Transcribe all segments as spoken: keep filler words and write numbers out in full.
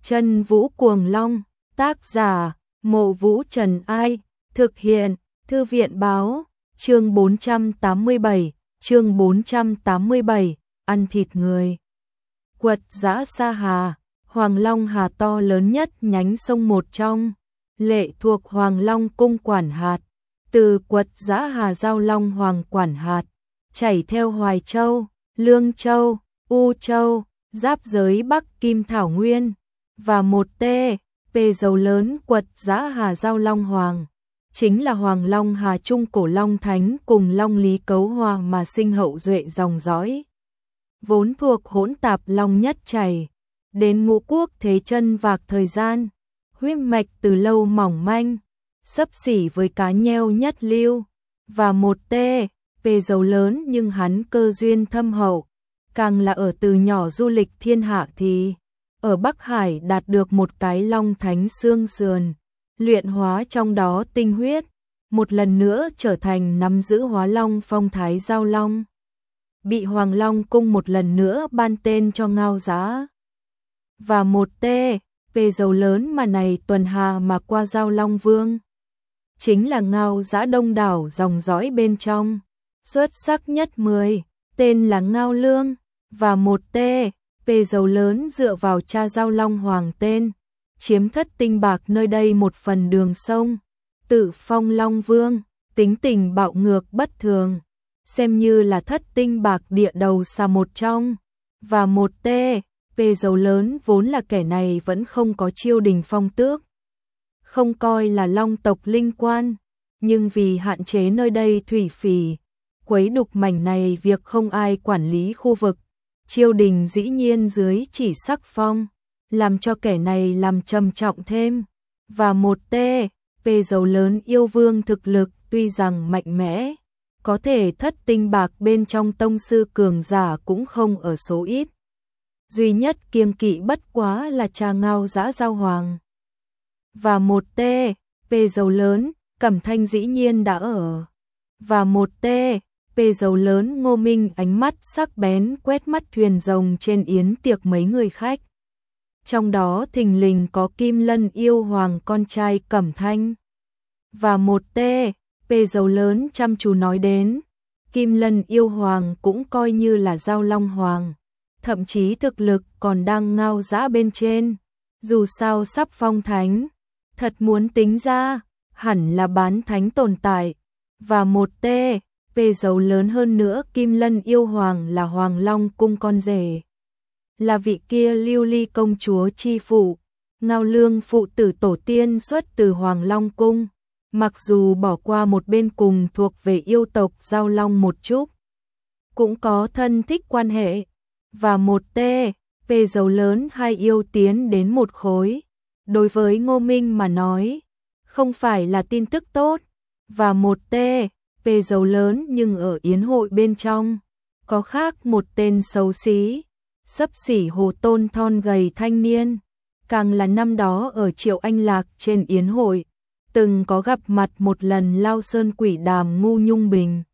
Chân Vũ Cuồng Long, tác giả, Mộ Vũ Trần Ai, thực hiện, Thư viện báo, chương bốn trăm tám mươi bảy, chương bốn trăm tám mươi bảy, ăn thịt người. Quật Dã Sa Hà, Hoàng Long Hà to lớn nhất nhánh sông một trong, lệ thuộc Hoàng Long Cung quản hạt, từ Quật Dã Hà giao Long Hoàng quản hạt, chảy theo Hoài Châu, Lương Châu, U Châu, giáp giới Bắc Kim Thảo Nguyên, và một T, P dấu lớn Quật Dã Hà giao Long Hoàng, chính là Hoàng Long Hà Trung Cổ Long Thánh cùng Long Lý Cấu Hòa mà sinh hậu duệ dòng dõi. Vốn thuộc hỗn tạp Long nhất chảy, đến Ngũ Quốc thế chân vạc thời gian, huyết mạch từ lâu mỏng manh, xấp xỉ với cá nheo nhất lưu, và một T, P dấu lớn nhưng hắn cơ duyên thâm hậu, càng là ở từ nhỏ du lịch thiên hạ thì ở Bắc Hải đạt được một cái Long Thánh xương sườn, luyện hóa trong đó tinh huyết, một lần nữa trở thành nắm giữ hóa long phong thái giao long. Bị Hoàng Long Cung một lần nữa ban tên cho Ngao Dã. Và một T, P dấu lớn mà này tuần hà mà qua giao Long Vương. Chính là Ngao Dã đông đảo dòng dõi bên trong, xuất sắc nhất mười, tên là Ngao Lương, và một T, P dấu lớn dựa vào cha giao Long Hoàng tên, chiếm thất tinh bạc nơi đây một phần đường sông, tự phong Long Vương, tính tình bạo ngược bất thường, xem như là thất tinh bạc địa đầu xa một trong, và một T, P dấu lớn vốn là kẻ này vẫn không có chiêu đình phong tước, không coi là Long tộc linh quan, nhưng vì hạn chế nơi đây thủy phỉ, quấy đục mảnh này việc không ai quản lý khu vực, triều đình dĩ nhiên dưới chỉ sắc phong, làm cho kẻ này làm trầm trọng thêm, và một T, P dấu lớn yêu vương thực lực tuy rằng mạnh mẽ, có thể thất tinh bạc bên trong tông sư cường giả cũng không ở số ít. Duy nhất kiêng kỵ bất quá là cha Ngao Dã giao hoàng. Và một T, P dấu lớn, Cẩm Thanh dĩ nhiên đã ở. Và một T, P dấu lớn Ngô Minh ánh mắt sắc bén quét mắt thuyền rồng trên yến tiệc mấy người khách. Trong đó thình lình có Kim Lân yêu hoàng con trai Cẩm Thanh. Và một T, P dấu lớn chăm chú nói đến, Kim Lân yêu hoàng cũng coi như là giao Long Hoàng, thậm chí thực lực còn đang Ngao Dã bên trên, dù sao sắp phong thánh, thật muốn tính ra, hẳn là bán thánh tồn tại. Và một T, P dấu lớn hơn nữa Kim Lân yêu hoàng là Hoàng Long Cung con rể, là vị kia Lưu Ly công chúa chi phụ, Ngao Lương phụ tử tổ tiên xuất từ Hoàng Long Cung, mặc dù bỏ qua một bên cùng thuộc về yêu tộc giao long một chút, cũng có thân thích quan hệ. Và một T, P dấu lớn hai yêu tiến đến một khối, đối với Ngô Minh mà nói, không phải là tin tức tốt. Và một T, P dấu lớn nhưng ở yến hội bên trong, có khác một tên xấu xí, xấp xỉ hồ tôn thon gầy thanh niên, càng là năm đó ở Triệu Anh Lạc trên yến hội, từng có gặp mặt một lần Lao Sơn quỷ đàm Ngu Nhung Bình.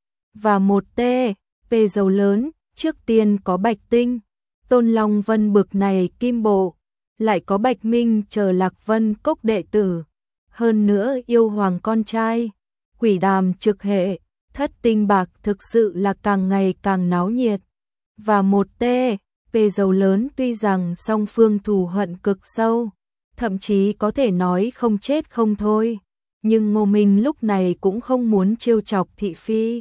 Và một T, P dấu lớn, trước tiên có Bạch Tinh, Tôn Long Vân bực này kim bộ, lại có Bạch Minh chờ Lạc Vân cốc đệ tử, hơn nữa yêu hoàng con trai, quỷ đàm trực hệ, thất tinh bạc thực sự là càng ngày càng náo nhiệt. Và một T, P dấu lớn tuy rằng song phương thù hận cực sâu, thậm chí có thể nói không chết không thôi, nhưng Ngô Minh lúc này cũng không muốn trêu chọc thị phi.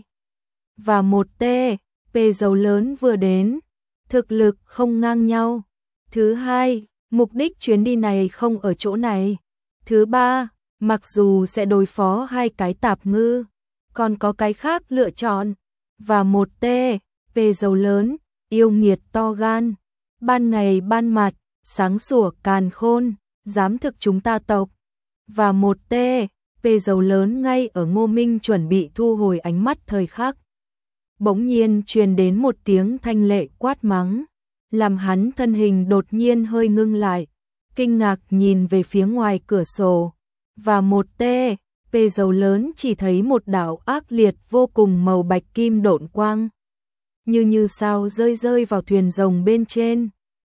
Và một T, P dấu lớn vừa đến, thực lực không ngang nhau. Thứ hai, mục đích chuyến đi này không ở chỗ này. Thứ ba, mặc dù sẽ đối phó hai cái tạp ngư, còn có cái khác lựa chọn. Và một T, P dấu lớn, yêu nghiệt to gan, ban ngày ban mặt, sáng sủa càn khôn, dám thực chúng ta tộc. Và một T, P dấu lớn ngay ở Ngô Minh chuẩn bị thu hồi ánh mắt thời khắc, bỗng nhiên truyền đến một tiếng thanh lệ quát mắng, làm hắn thân hình đột nhiên hơi ngưng lại, kinh ngạc nhìn về phía ngoài cửa sổ. Và một T, P dấu lớn chỉ thấy một đạo ác liệt vô cùng màu bạch kim độn quang, như như sao rơi rơi vào thuyền rồng bên trên,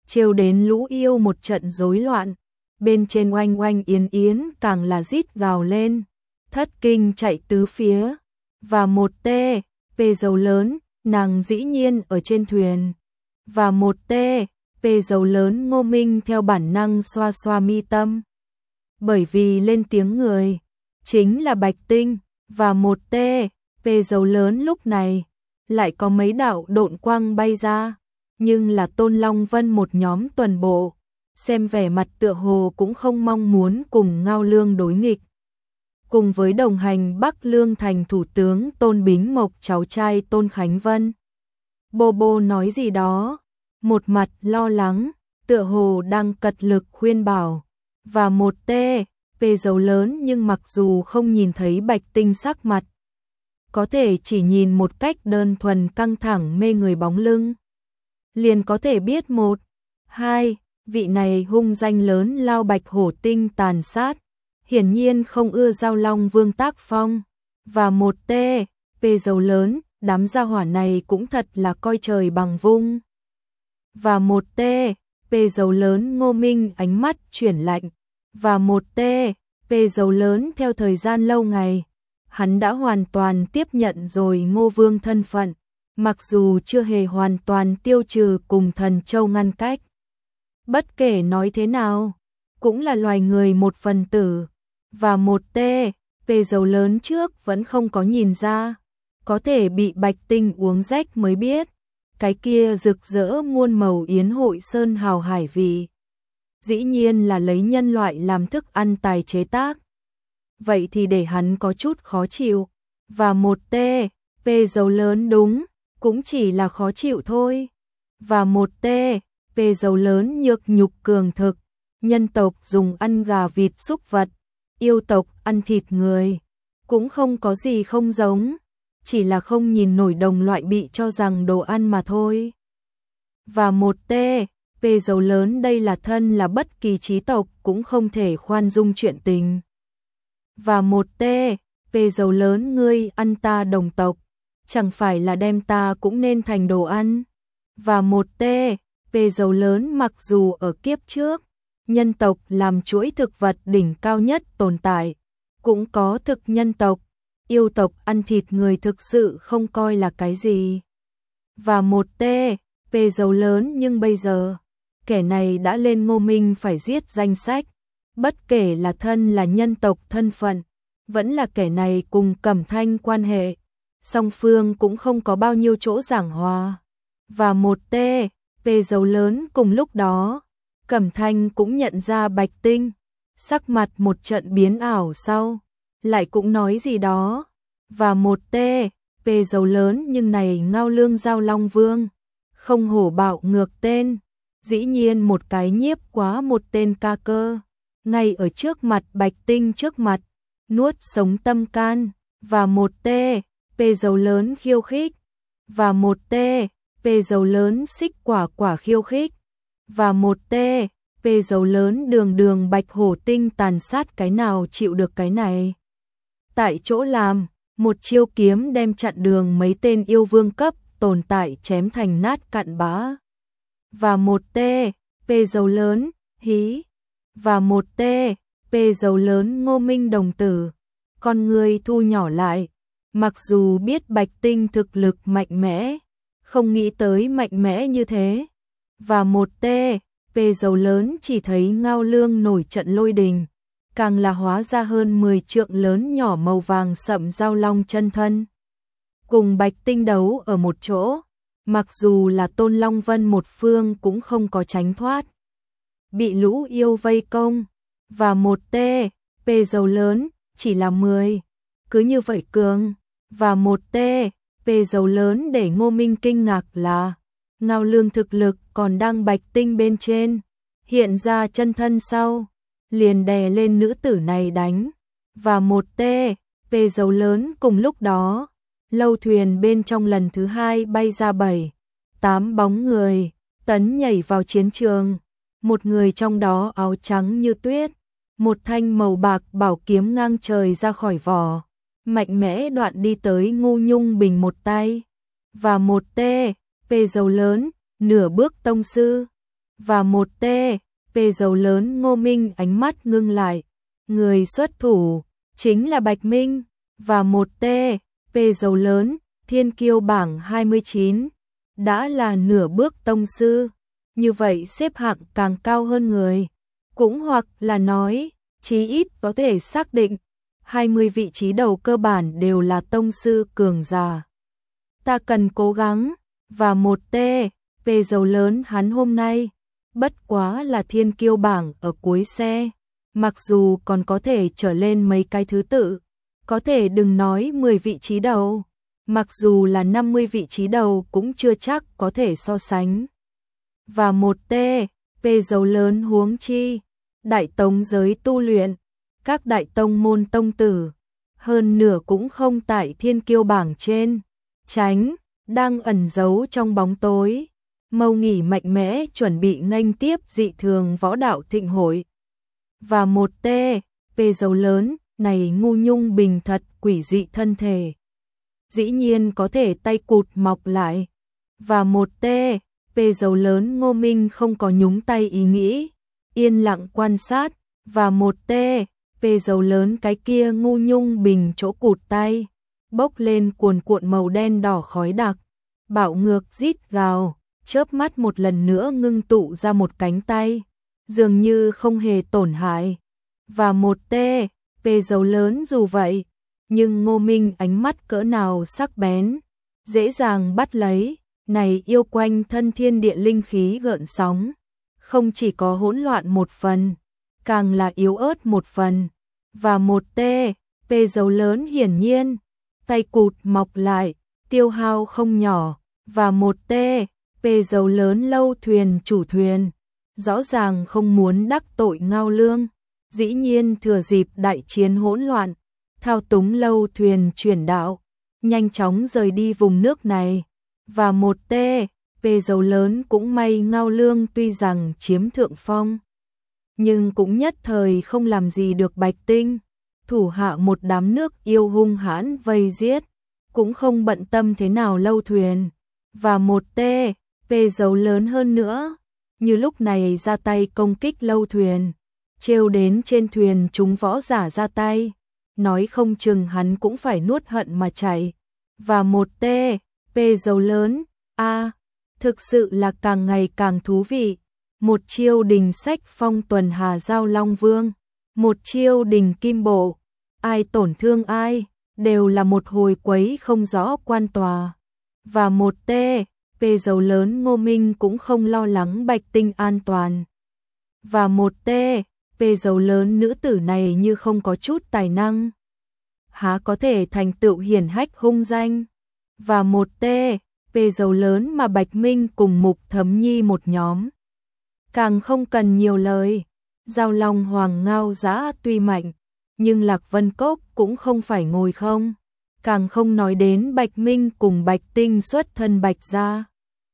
trêu đến lũ yêu một trận rối loạn. Bên trên Oanh Oanh Yến Yến càng là rít gào lên, thất kinh chạy tứ phía. Và một tê, pê dầu lớn, nàng dĩ nhiên ở trên thuyền. Và một tê, pê dầu lớn Ngô Minh theo bản năng xoa xoa mi tâm. Bởi vì lên tiếng người, chính là Bạch Tinh. Và một tê, pê dầu lớn lúc này, lại có mấy đạo độn quang bay ra. Nhưng là Tôn Long Vân một nhóm tuần bộ, xem vẻ mặt tựa hồ cũng không mong muốn cùng Ngao Lương đối nghịch. Cùng với đồng hành Bắc Lương thành thủ tướng Tôn Bính Mộc cháu trai Tôn Khánh Vân. Bô bô nói gì đó, một mặt lo lắng, tựa hồ đang cật lực khuyên bảo. Và một tê, pê dầu lớn nhưng mặc dù không nhìn thấy Bạch Tinh sắc mặt, có thể chỉ nhìn một cách đơn thuần căng thẳng mê người bóng lưng, liền có thể biết một, hai, vị này hung danh lớn lao Bạch Hổ Tinh tàn sát, hiển nhiên không ưa Giao Long Vương tác phong. Và một tê, pê dầu lớn, đám gia hỏa này cũng thật là coi trời bằng vung. Và một tê, pê dầu lớn Ngô Minh ánh mắt chuyển lạnh. Và một tê, pê dầu lớn theo thời gian lâu ngày, hắn đã hoàn toàn tiếp nhận rồi Ngô Vương thân phận, mặc dù chưa hề hoàn toàn tiêu trừ cùng Thần Châu ngăn cách. Bất kể nói thế nào, cũng là loài người một phần tử. Và một tê, pê dầu lớn trước vẫn không có nhìn ra, có thể bị Bạch Tinh uống rách mới biết, cái kia rực rỡ muôn màu yến hội sơn hào hải vị, dĩ nhiên là lấy nhân loại làm thức ăn tài chế tác. Vậy thì để hắn có chút khó chịu. Và một tê, pê dầu lớn đúng, cũng chỉ là khó chịu thôi. Và một tê, pê dầu lớn nhược nhục cường thực, nhân tộc dùng ăn gà vịt súc vật, yêu tộc ăn thịt người, cũng không có gì không giống, chỉ là không nhìn nổi đồng loại bị cho rằng đồ ăn mà thôi. Và một tê, pê dầu lớn đây là thân là bất kỳ trí tộc cũng không thể khoan dung chuyện tình. Và một tê, pê dầu lớn ngươi ăn ta đồng tộc, chẳng phải là đem ta cũng nên thành đồ ăn. Và một tê, pê dầu lớn mặc dù ở kiếp trước, nhân tộc làm chuỗi thực vật đỉnh cao nhất tồn tại, cũng có thực nhân tộc, yêu tộc ăn thịt người thực sự không coi là cái gì. Và một tê, pê dầu lớn nhưng bây giờ, kẻ này đã lên Ngô Minh phải giết danh sách, bất kể là thân là nhân tộc thân phận, vẫn là kẻ này cùng Cẩm Thanh quan hệ, song phương cũng không có bao nhiêu chỗ giảng hòa. Và một tê, pê dầu lớn cùng lúc đó, Cẩm Thanh cũng nhận ra Bạch Tinh, sắc mặt một trận biến ảo sau, lại cũng nói gì đó. Và một tê, pê dầu lớn nhưng này Ngao Lương Giao Long Vương, không hổ bạo ngược tên, dĩ nhiên một cái nhiếp quá một tên ca cơ, ngay ở trước mặt Bạch Tinh trước mặt, nuốt sống tâm can. Và một tê, pê dầu lớn khiêu khích. Và một tê, pê dầu lớn xích quả quả khiêu khích. Và một tê, pê dầu lớn đường đường Bạch Hổ Tinh tàn sát cái nào chịu được cái này. Tại chỗ làm, một chiêu kiếm đem chặn đường mấy tên yêu vương cấp tồn tại chém thành nát cặn bã. Và một tê, pê dầu lớn, hí. Và một tê, pê dầu lớn Ngô Minh đồng tử, con người thu nhỏ lại, mặc dù biết Bạch Tinh thực lực mạnh mẽ, không nghĩ tới mạnh mẽ như thế. Và một tê, pê dầu lớn chỉ thấy Ngao Lương nổi trận lôi đình, càng là hóa ra hơn mười trượng lớn nhỏ màu vàng sậm giao long chân thân. Cùng Bạch Tinh đấu ở một chỗ, mặc dù là Tôn Long Vân một phương cũng không có tránh thoát, bị lũ yêu vây công. Và một tê, pê dầu lớn, chỉ là mười, cứ như vậy cường. Và một tê, pê dầu lớn để Ngô Minh kinh ngạc là Ngao Lương thực lực còn đang Bạch Tinh bên trên, hiện ra chân thân sau, liền đè lên nữ tử này đánh. Và một tê, pê dầu lớn cùng lúc đó, lâu thuyền bên trong lần thứ hai bay ra bảy, tám bóng người, tấn nhảy vào chiến trường. Một người trong đó áo trắng như tuyết, một thanh màu bạc bảo kiếm ngang trời ra khỏi vỏ, mạnh mẽ đoạn đi tới Ngô Nhung Bình một tay. Và một tê, pê dầu lớn, nửa bước tông sư. và một T P dầu lớn. Ngô Minh ánh mắt ngưng lại, người xuất thủ chính là Bạch Minh, và một T P dầu lớn. Thiên kiêu bảng hai mươi chín, đã là nửa bước tông sư, như vậy xếp hạng càng cao hơn người, cũng hoặc là nói, chí ít có thể xác định, hai mươi vị trí đầu cơ bản đều là tông sư cường giả. Ta cần cố gắng, và một T P dầu lớn. Hắn hôm nay, bất quá là thiên kiêu bảng ở cuối xe, mặc dù còn có thể trở lên mấy cái thứ tự, có thể đừng nói mười vị trí đầu, mặc dù là năm mươi vị trí đầu cũng chưa chắc có thể so sánh. Và một T P dầu lớn. Huống chi, đại tông giới tu luyện, các đại tông môn tông tử, hơn nửa cũng không tại thiên kiêu bảng trên, tránh, đang ẩn giấu trong bóng tối, mâu nghỉ mạnh mẽ chuẩn bị nghênh tiếp dị thường võ đạo thịnh hội. Và một T P dầu lớn. Này ngu nhung bình thật quỷ dị thân thể, dĩ nhiên có thể tay cụt mọc lại. Và một T P dầu lớn. Ngô Minh không có nhúng tay ý nghĩ, yên lặng quan sát. Và một T P dầu lớn. Cái kia ngu nhung bình chỗ cụt tay, bốc lên cuồn cuộn màu đen đỏ khói đặc, bạo ngược rít gào, chớp mắt một lần nữa ngưng tụ ra một cánh tay, dường như không hề tổn hại. Và một T P dầu lớn. Dù vậy, nhưng Ngô Minh ánh mắt cỡ nào sắc bén, dễ dàng bắt lấy, này yêu quanh thân thiên địa linh khí gợn sóng, không chỉ có hỗn loạn một phần, càng là yếu ớt một phần. Và một T P dầu lớn. Hiển nhiên, tay cụt mọc lại, tiêu hao không nhỏ. Và một T P dầu lớn. Lâu thuyền chủ thuyền, rõ ràng không muốn đắc tội Ngao Lương, dĩ nhiên thừa dịp đại chiến hỗn loạn, thao túng lâu thuyền chuyển đạo, nhanh chóng rời đi vùng nước này. Và một T P dầu lớn. Cũng may Ngao Lương tuy rằng chiếm thượng phong, nhưng cũng nhất thời không làm gì được Bạch Tinh, thủ hạ một đám nước yêu hung hãn vây giết, cũng không bận tâm thế nào lâu thuyền. Và một T P dầu lớn. Hơn nữa, như lúc này ra tay công kích lâu thuyền, trêu đến trên thuyền chúng võ giả ra tay, nói không chừng hắn cũng phải nuốt hận mà chạy. Và một T P dầu lớn. A, à, thực sự là càng ngày càng thú vị. Một chiêu đình sách phong tuần hà giao long vương, một chiêu đình kim bộ, ai tổn thương ai, đều là một hồi quấy không rõ quan tòa. Và một T P dầu lớn. Ngô Minh cũng không lo lắng Bạch Tinh an toàn. Và một T P dầu lớn. Nữ tử này như không có chút tài năng, há có thể thành tựu hiển hách hung danh. Và một T P dầu lớn. Mà Bạch Minh cùng Mục Thấm Nhi một nhóm, càng không cần nhiều lời. Giao Long Hoàng Ngao Giã tuy mạnh, nhưng Lạc Vân Cốc cũng không phải ngồi không, càng không nói đến Bạch Minh cùng Bạch Tinh xuất thân Bạch gia.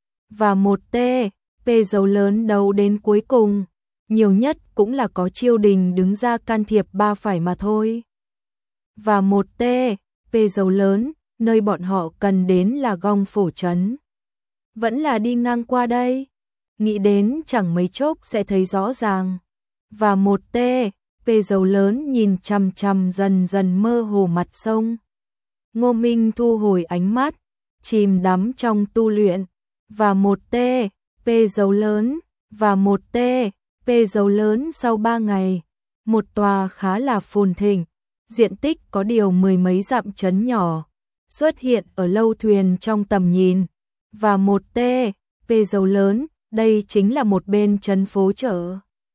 Và một T P dầu lớn. Đấu đến cuối cùng, nhiều nhất cũng là có Chiêu Đình đứng ra can thiệp ba phải mà thôi. Và một T P dầu lớn. Nơi bọn họ cần đến là Gong Phổ Trấn, vẫn là đi ngang qua đây, nghĩ đến chẳng mấy chốc sẽ thấy rõ ràng. Và một T P dầu lớn. Nhìn chằm chằm dần dần mơ hồ mặt sông, Ngô Minh thu hồi ánh mắt, chìm đắm trong tu luyện. Và một T P dầu lớn. Và một T P dầu lớn. Sau ba ngày, một tòa khá là phồn thịnh, diện tích có điều mười mấy dặm trấn nhỏ xuất hiện ở lâu thuyền trong tầm nhìn. Và một T P dầu lớn. Đây chính là một bên trấn phố chợ.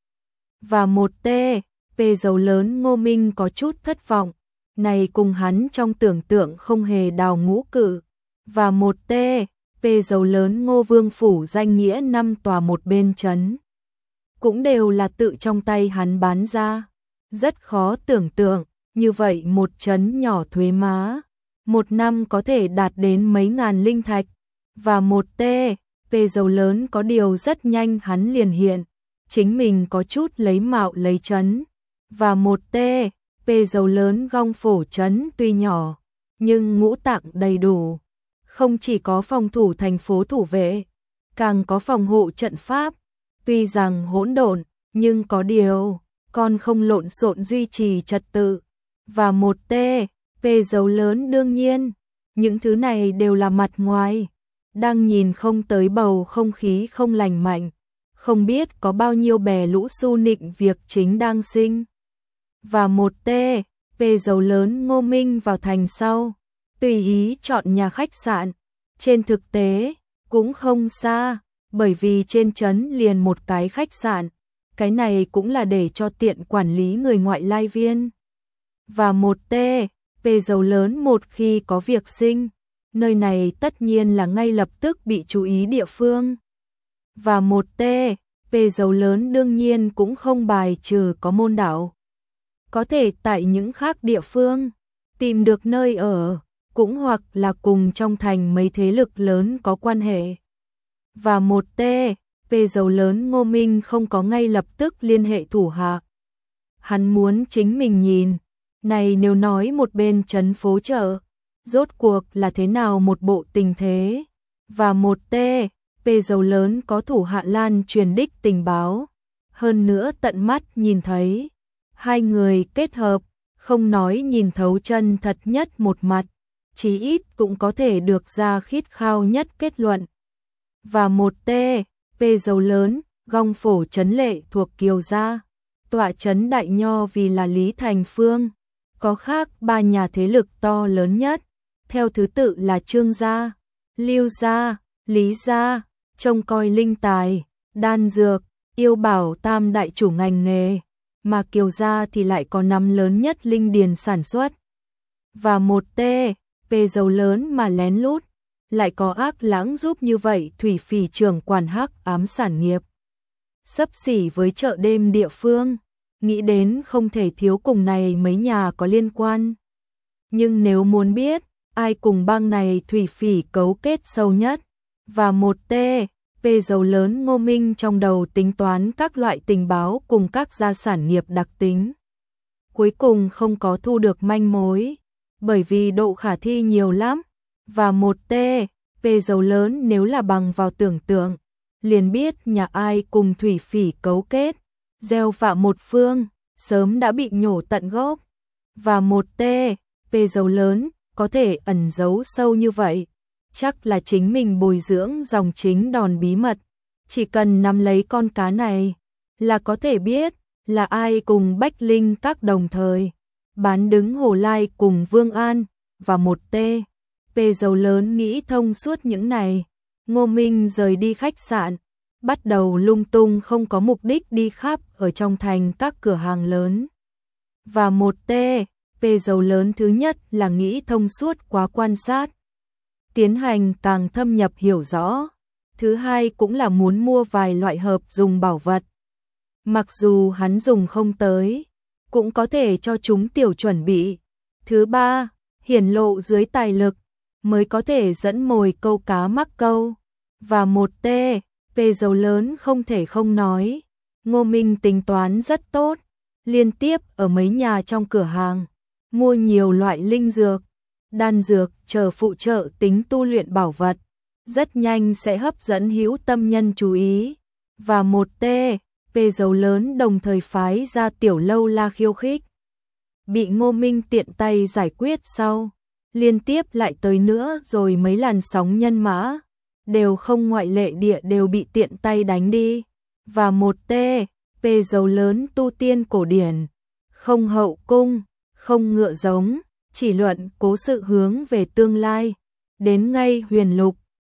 Và một T P dầu lớn. Ngô Minh có chút thất vọng, này cùng hắn trong tưởng tượng không hề đào ngũ cự. Và một T P dầu lớn. Ngô Vương phủ danh nghĩa năm tòa một bên trấn, cũng đều là tự trong tay hắn bán ra. Rất khó tưởng tượng, như vậy một trấn nhỏ thuế má, một năm có thể đạt đến mấy ngàn linh thạch. Và một T P dầu lớn. Có điều rất nhanh hắn liền hiện, chính mình có chút lấy mạo lấy trấn. Và một T P dầu lớn. Gong Phổ Trấn tuy nhỏ, nhưng ngũ tạng đầy đủ, không chỉ có phòng thủ thành phố thủ vệ, càng có phòng hộ trận pháp, Tuy rằng hỗn độn, nhưng có điều, con không lộn xộn duy trì trật tự. Và một T, P dấu lớn đương nhiên, những thứ này đều là mặt ngoài, đang nhìn không tới bầu không khí không lành mạnh, không biết có bao nhiêu bè lũ su nịnh việc chính đang sinh. Và một T, P dấu lớn Ngô Minh vào thành sau, tùy ý chọn nhà khách sạn, trên thực tế, cũng không xa, bởi vì trên trấn liền một cái khách sạn, cái này cũng là để cho tiện quản lý người ngoại lai viên. Và một T, P dấu lớn một khi có việc sinh, nơi này tất nhiên là ngay lập tức bị chú ý địa phương. Và một T, P dấu lớn đương nhiên cũng không bài trừ có môn đảo. Có thể tại những khác địa phương, tìm được nơi ở, cũng hoặc là cùng trong thành mấy thế lực lớn có quan hệ. Và một T, P dấu lớn Ngô Minh không có ngay lập tức liên hệ thủ hạ. Hắn muốn chính mình nhìn, này nếu nói một bên trấn phố chợ, rốt cuộc là thế nào một bộ tình thế. Và một T, P dấu lớn có thủ hạ lan truyền đích tình báo, hơn nữa tận mắt nhìn thấy. Hai người kết hợp, không nói nhìn thấu chân thật nhất một mặt, chí ít cũng có thể được ra khít khao nhất kết luận. Và một T, P dấu lớn, Gong Phổ trấn lệ thuộc Kiều gia, tọa trấn Đại Nho vì là Lý Thành Phương, có khác ba nhà thế lực to lớn nhất, theo thứ tự là Trương gia, Lưu gia, Lý gia, trông coi linh tài, đan dược, yêu bảo tam đại chủ ngành nghề, mà Kiều gia thì lại có nắm lớn nhất linh điền sản xuất. Và một T, P dấu lớn mà lén lút, lại có ác lãng giúp như vậy thủy phỉ trưởng quản hắc ám sản nghiệp. Xấp xỉ với chợ đêm địa phương, nghĩ đến không thể thiếu cùng này mấy nhà có liên quan. Nhưng nếu muốn biết, ai cùng bang này thủy phỉ cấu kết sâu nhất, và một T, P dấu lớn Ngô Minh trong đầu tính toán các loại tình báo cùng các gia sản nghiệp đặc tính. Cuối cùng không có thu được manh mối, bởi vì độ khả thi nhiều lắm. Và một T, P dấu lớn nếu là bằng vào tưởng tượng, liền biết nhà ai cùng thủy phỉ cấu kết, gieo vạ một phương, sớm đã bị nhổ tận gốc. Và một T, P dấu lớn, có thể ẩn giấu sâu như vậy, chắc là chính mình bồi dưỡng dòng chính đòn bí mật, chỉ cần nắm lấy con cá này, là có thể biết là ai cùng Bách Linh các đồng thời, bán đứng Hồ Lai cùng Vương An. Và một T, P dấu lớn nghĩ thông suốt những này, Ngô Minh rời đi khách sạn, bắt đầu lung tung không có mục đích đi khắp ở trong thành các cửa hàng lớn. Và một T, P dấu lớn thứ nhất là nghĩ thông suốt quá quan sát, tiến hành càng thâm nhập hiểu rõ. Thứ hai cũng là muốn mua vài loại hợp dùng bảo vật. Mặc dù hắn dùng không tới, cũng có thể cho chúng tiểu chuẩn bị. Thứ ba, hiển lộ dưới tài lực, mới có thể dẫn mồi câu cá mắc câu. Và một T, P dấu lớn không thể không nói, Ngô Minh tính toán rất tốt, liên tiếp ở mấy nhà trong cửa hàng, mua nhiều loại linh dược, đan dược chờ phụ trợ tính tu luyện bảo vật, rất nhanh sẽ hấp dẫn hữu tâm nhân chú ý. Và một T, P dấu lớn đồng thời phái ra tiểu lâu la khiêu khích, bị Ngô Minh tiện tay giải quyết sau, liên tiếp lại tới nữa rồi mấy làn sóng nhân mã, đều không ngoại lệ địa đều bị tiện tay đánh đi. Và một T, P dấu lớn tu tiên cổ điển, không hậu cung, không ngựa giống, chỉ luận cố sự hướng về tương lai, đến ngay huyền lục,